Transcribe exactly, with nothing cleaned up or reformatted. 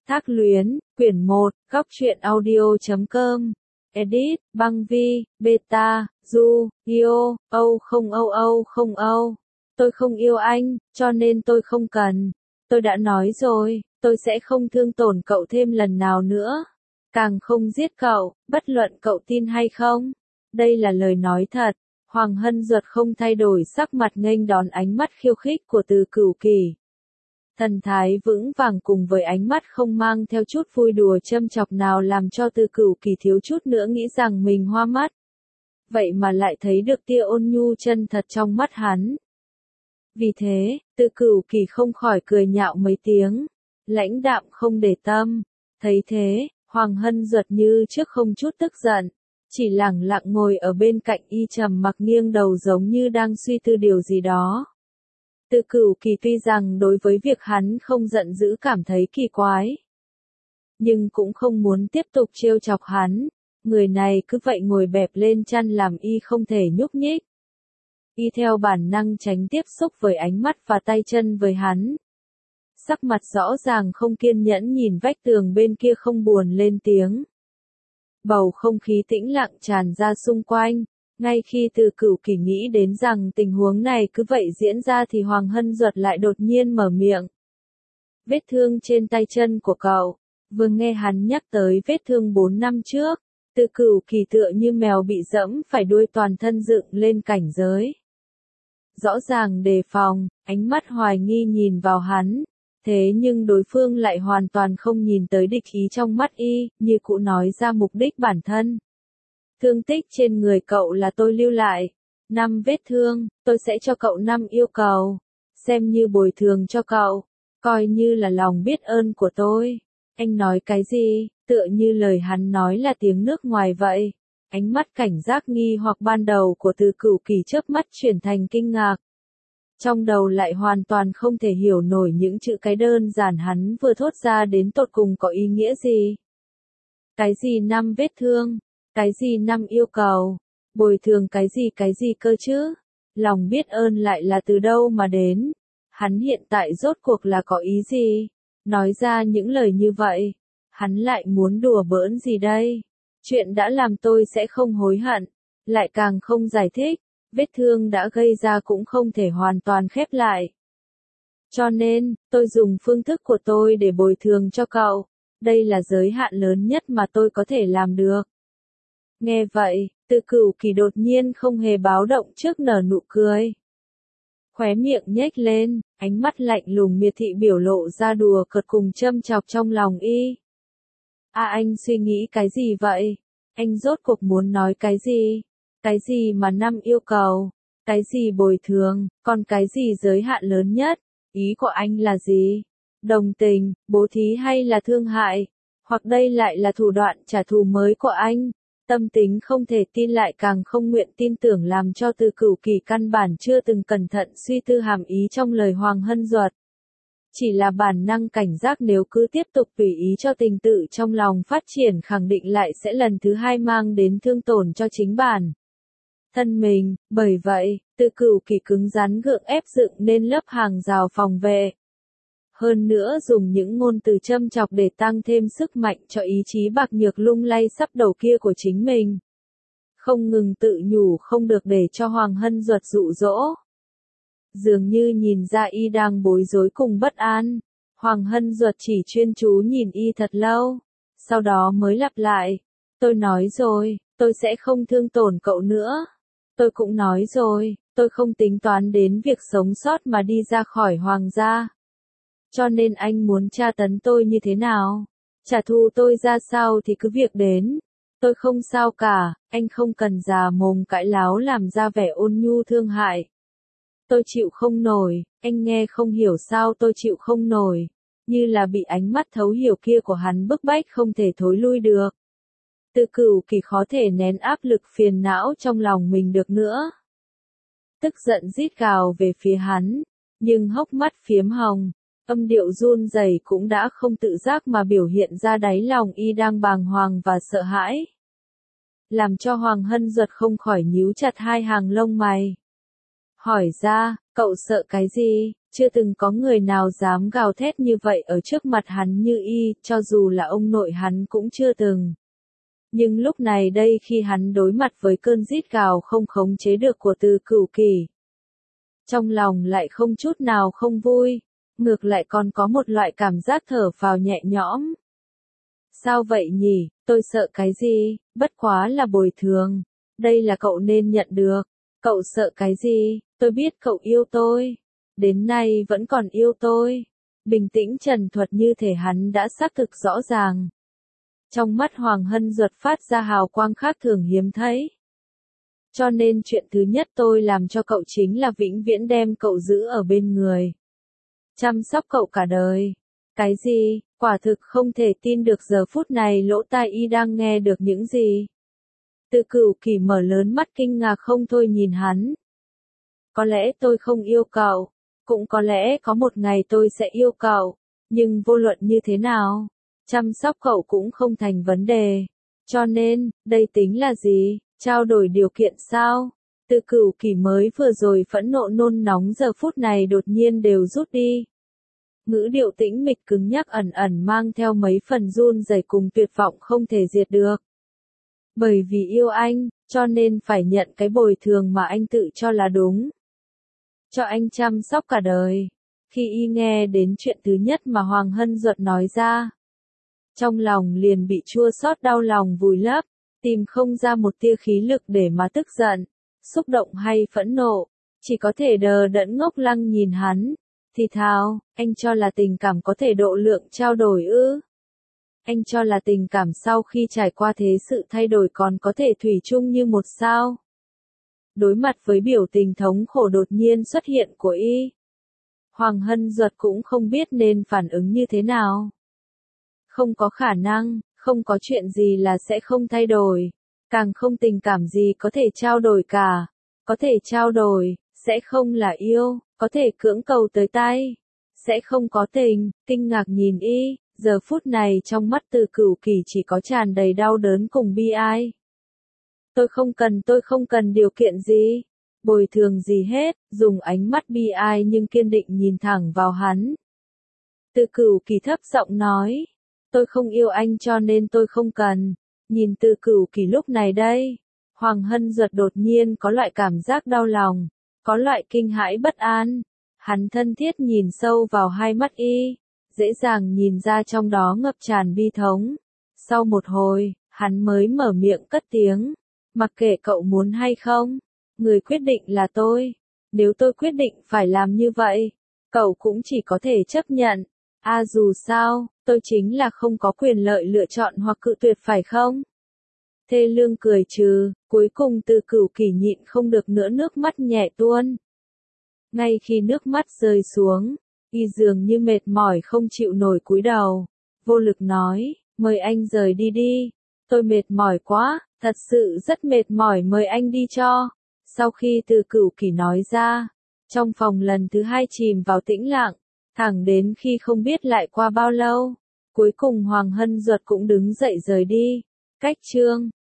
Thác Luyến, quyển một, góc truyện audio chấm com. Edit, Băng Vi, Beta, Du, Yêu, Âu không Âu Âu không Âu. Tôi không yêu anh, cho nên tôi không cần. Tôi đã nói rồi, tôi sẽ không thương tổn cậu thêm lần nào nữa. Càng không giết cậu, bất luận cậu tin hay không. Đây là lời nói thật. Hoàng Hân Duật không thay đổi sắc mặt nghênh đón ánh mắt khiêu khích của Từ Cửu Kỳ. Thần thái vững vàng cùng với ánh mắt không mang theo chút vui đùa châm chọc nào làm cho Từ Cửu Kỳ thiếu chút nữa nghĩ rằng mình hoa mắt. Vậy mà lại thấy được tia ôn nhu chân thật trong mắt hắn. Vì thế, Từ Cửu Kỳ không khỏi cười nhạo mấy tiếng, lãnh đạm không để tâm. Thấy thế, Hoàng Hân Duật như trước không chút tức giận, chỉ lẳng lặng ngồi ở bên cạnh y trầm mặc nghiêng đầu giống như đang suy tư điều gì đó. Từ Cửu Kỳ tuy rằng đối với việc hắn không giận dữ cảm thấy kỳ quái, nhưng cũng không muốn tiếp tục trêu chọc hắn. Người này cứ vậy ngồi bẹp lên chăn làm y không thể nhúc nhích. Y theo bản năng tránh tiếp xúc với ánh mắt và tay chân với hắn. Sắc mặt rõ ràng không kiên nhẫn nhìn vách tường bên kia không buồn lên tiếng. Bầu không khí tĩnh lặng tràn ra xung quanh. Ngay khi Từ Cửu Kỳ nghĩ đến rằng tình huống này cứ vậy diễn ra thì Hoàng Hân Duật lại đột nhiên mở miệng. Vết thương trên tay chân của cậu. Vừa nghe hắn nhắc tới vết thương bốn năm trước, Từ Cửu Kỳ tựa như mèo bị dẫm phải đuôi toàn thân dựng lên cảnh giới. Rõ ràng đề phòng, ánh mắt hoài nghi nhìn vào hắn. Thế nhưng đối phương lại hoàn toàn không nhìn tới địch ý trong mắt y, như cụ nói ra mục đích bản thân. Thương tích trên người cậu là tôi lưu lại. Năm vết thương, tôi sẽ cho cậu năm yêu cầu. Xem như bồi thường cho cậu. Coi như là lòng biết ơn của tôi. Anh nói cái gì, tựa như lời hắn nói là tiếng nước ngoài vậy. Ánh mắt cảnh giác nghi hoặc ban đầu của Từ Cửu Kỳ chớp mắt chuyển thành kinh ngạc. Trong đầu lại hoàn toàn không thể hiểu nổi những chữ cái đơn giản hắn vừa thốt ra đến tột cùng có ý nghĩa gì. Cái gì năm vết thương? Cái gì năm yêu cầu? Bồi thường cái gì cái gì cơ chứ? Lòng biết ơn lại là từ đâu mà đến? Hắn hiện tại rốt cuộc là có ý gì? Nói ra những lời như vậy, hắn lại muốn đùa bỡn gì đây? Chuyện đã làm tôi sẽ không hối hận, lại càng không giải thích, vết thương đã gây ra cũng không thể hoàn toàn khép lại. Cho nên, tôi dùng phương thức của tôi để bồi thường cho cậu, đây là giới hạn lớn nhất mà tôi có thể làm được. Nghe vậy, Từ Cửu Kỳ đột nhiên không hề báo động trước nở nụ cười. Khóe miệng nhếch lên, ánh mắt lạnh lùng miệt thị biểu lộ ra đùa cợt cùng châm chọc trong lòng y. À anh suy nghĩ cái gì vậy? Anh rốt cuộc muốn nói cái gì? Cái gì mà năm yêu cầu? Cái gì bồi thường? Còn cái gì giới hạn lớn nhất? Ý của anh là gì? Đồng tình, bố thí hay là thương hại? Hoặc đây lại là thủ đoạn trả thù mới của anh? Tâm tính không thể tin lại càng không nguyện tin tưởng làm cho Từ Cửu Kỳ căn bản chưa từng cẩn thận suy tư hàm ý trong lời Hoàng Hân Duật. Chỉ là bản năng cảnh giác nếu cứ tiếp tục tùy ý cho tình tự trong lòng phát triển khẳng định lại sẽ lần thứ hai mang đến thương tổn cho chính bản thân mình. Bởi vậy, Từ Cửu Kỳ cứng rắn gượng ép dựng nên lớp hàng rào phòng vệ. Hơn nữa dùng những ngôn từ châm chọc để tăng thêm sức mạnh cho ý chí bạc nhược lung lay sắp đầu kia của chính mình. Không ngừng tự nhủ không được để cho Hoàng Hân Duật dụ dỗ. Dường như nhìn ra y đang bối rối cùng bất an. Hoàng Hân Duật chỉ chuyên chú nhìn y thật lâu. Sau đó mới lặp lại. Tôi nói rồi, tôi sẽ không thương tổn cậu nữa. Tôi cũng nói rồi, tôi không tính toán đến việc sống sót mà đi ra khỏi hoàng gia. Cho nên anh muốn tra tấn tôi như thế nào? Trả thù tôi ra sao thì cứ việc đến. Tôi không sao cả, anh không cần già mồm cãi láo làm ra vẻ ôn nhu thương hại. Tôi chịu không nổi, anh nghe không hiểu sao tôi chịu không nổi. Như là bị ánh mắt thấu hiểu kia của hắn bức bách không thể thối lui được. Từ Cửu Kỳ khó thể nén áp lực phiền não trong lòng mình được nữa. Tức giận rít gào về phía hắn, nhưng hốc mắt phiếm hồng. Âm điệu run rẩy cũng đã không tự giác mà biểu hiện ra đáy lòng y đang bàng hoàng và sợ hãi. Làm cho Hoàng Hân Duật không khỏi nhíu chặt hai hàng lông mày. hỏi ra, cậu sợ cái gì? Chưa từng có người nào dám gào thét như vậy ở trước mặt hắn như y, cho dù là ông nội hắn cũng chưa từng. Nhưng lúc này đây khi hắn đối mặt với cơn rít gào không khống chế được của Từ Cửu Kỳ, trong lòng lại không chút nào không vui, ngược lại còn có một loại cảm giác thở phào nhẹ nhõm. Sao vậy nhỉ, tôi sợ cái gì, bất quá là bồi thường, đây là cậu nên nhận được, cậu sợ cái gì, tôi biết cậu yêu tôi, đến nay vẫn còn yêu tôi. Bình tĩnh trần thuật như thể hắn đã xác thực rõ ràng. Trong mắt Hoàng Hân Duật phát ra hào quang khác thường hiếm thấy. Cho nên chuyện thứ nhất tôi làm cho cậu chính là vĩnh viễn đem cậu giữ ở bên người. Chăm sóc cậu cả đời. Cái gì, quả thực không thể tin được giờ phút này lỗ tai y đang nghe được những gì. Từ Cửu Kỳ mở lớn mắt kinh ngạc không thôi nhìn hắn. Có lẽ tôi không yêu cậu, cũng có lẽ có một ngày tôi sẽ yêu cậu, nhưng vô luận như thế nào, chăm sóc cậu cũng không thành vấn đề. Cho nên, đây tính là gì, trao đổi điều kiện sao? Từ Cửu Kỳ mới vừa rồi phẫn nộ nôn nóng giờ phút này đột nhiên đều rút đi. Ngữ điệu tĩnh mịch cứng nhắc ẩn ẩn mang theo mấy phần run rẩy cùng tuyệt vọng không thể diệt được. Bởi vì yêu anh, cho nên phải nhận cái bồi thường mà anh tự cho là đúng. Cho anh chăm sóc cả đời. Khi y nghe đến chuyện thứ nhất mà Hoàng Hân Duật nói ra, trong lòng liền bị chua xót đau lòng vùi lấp, tìm không ra một tia khí lực để mà tức giận, xúc động hay phẫn nộ, chỉ có thể đờ đẫn ngốc lăng nhìn hắn, thì thào, anh cho là tình cảm có thể độ lượng trao đổi ư? Anh cho là tình cảm sau khi trải qua thế sự thay đổi còn có thể thủy chung như một sao? Đối mặt với biểu tình thống khổ đột nhiên xuất hiện của y, Hoàng Hân Duật cũng không biết nên phản ứng như thế nào. Không có khả năng, không có chuyện gì là sẽ không thay đổi, càng không tình cảm gì có thể trao đổi cả, có thể trao đổi, sẽ không là yêu, có thể cưỡng cầu tới tay, sẽ không có tình. Kinh ngạc nhìn y, giờ phút này trong mắt Từ Cửu Kỳ chỉ có tràn đầy đau đớn cùng bi ai. Tôi không cần, tôi không cần điều kiện gì, bồi thường gì hết, dùng ánh mắt bi ai nhưng kiên định nhìn thẳng vào hắn. Từ Cửu Kỳ thấp giọng nói, tôi không yêu anh cho nên tôi không cần. Nhìn Từ Cửu Kỳ lúc này đây, Hoàng Hân Duật đột nhiên có loại cảm giác đau lòng, có loại kinh hãi bất an. Hắn thân thiết nhìn sâu vào hai mắt y, dễ dàng nhìn ra trong đó ngập tràn bi thống. Sau một hồi, hắn mới mở miệng cất tiếng, mặc kệ cậu muốn hay không, người quyết định là tôi. Nếu tôi quyết định phải làm như vậy, cậu cũng chỉ có thể chấp nhận. À dù sao, tôi chính là không có quyền lợi lựa chọn hoặc cự tuyệt phải không? Thê Lương cười trừ, cuối cùng Từ Cửu Kỳ nhịn không được nữa nước mắt nhẹ tuôn. Ngay khi nước mắt rơi xuống, y dường như mệt mỏi không chịu nổi cúi đầu, vô lực nói, mời anh rời đi đi, tôi mệt mỏi quá, thật sự rất mệt mỏi, mời anh đi cho. Sau khi Từ Cửu Kỳ nói ra, trong phòng lần thứ hai chìm vào tĩnh lặng, thẳng đến khi không biết lại qua bao lâu, cuối cùng Hoàng Hân Duật cũng đứng dậy rời đi. Cách chương